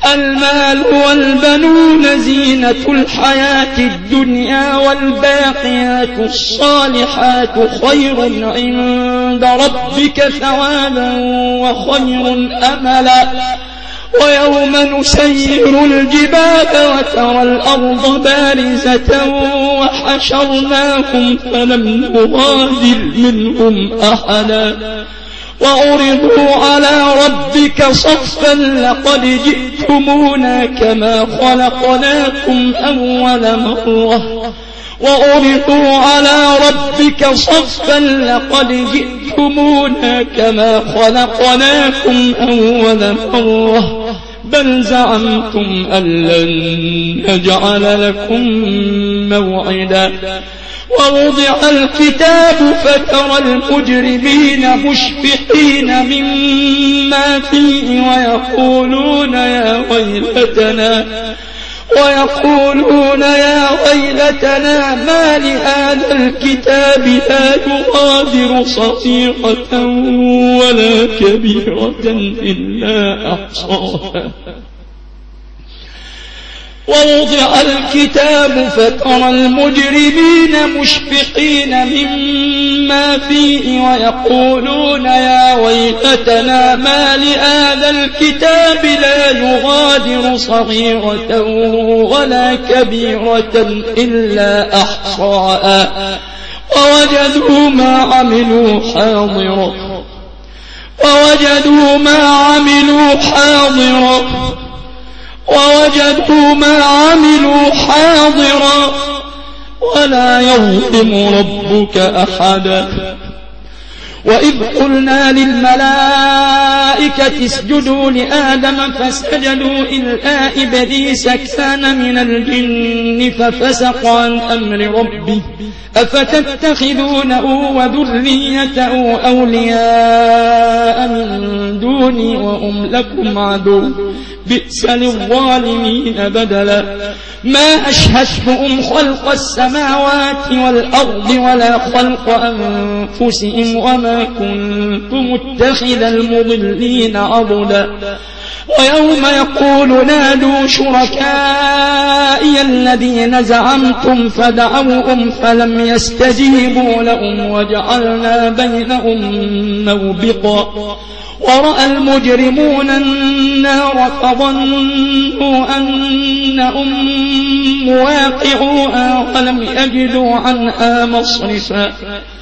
المال والبنون زينة الحياة الدنيا والباقيات الصالحات خير عند ربك ثوابا وخير أملا ويوم نسير الجبال وترى الأرض بارزة وحشرناهم فلم نغادر منهم أحدا وعرضوا على ربك صفا لقد جئتمونا كما خلقناكم أول مرة وعرضوا على ربك صفا لقد جئتمونا كما خلقناكم أول مرة بل زعمتم أن لن نجعل لكم موعدا ووضع الكتاب فترى المجرمين مشفقين مما فيه ويقولون يا ويلتنا ما لهذا الكتاب لا يغادر صغيرة ولا كبيرة إلا أحصاها ووضع الكتاب فترى المجرمين مشفقين مما فيه ويقولون يا ويلتنا ما لهذا الكتاب لا يغادر صغيرة ولا كبيرة إلا أحصاها ووجدوا ما عملوا حاضرا ولا يظلم ربك أحدا وإذ قلنا للملائكة اسجدوا لآدم فسجدوا إلا إبليس كان من الجن ففسق عن أمر ربه أفتتخذونه وذريته أولياء من دوني وهم لكم عدو بئس للظالمين بدلا ما أشهدتهم خلق السماوات والأرض ولا خلق أنفسهم وما كنت متخذ المضلين عضدا ويوم يقول نادوا شركائي الذين زعمتم فدعوهم فلم يستجيبوا لهم وجعلنا بينهم موبقا ورأى المجرمون النار فظنوا أنهم مواقعوها ولم يجدوا عنها مصرفا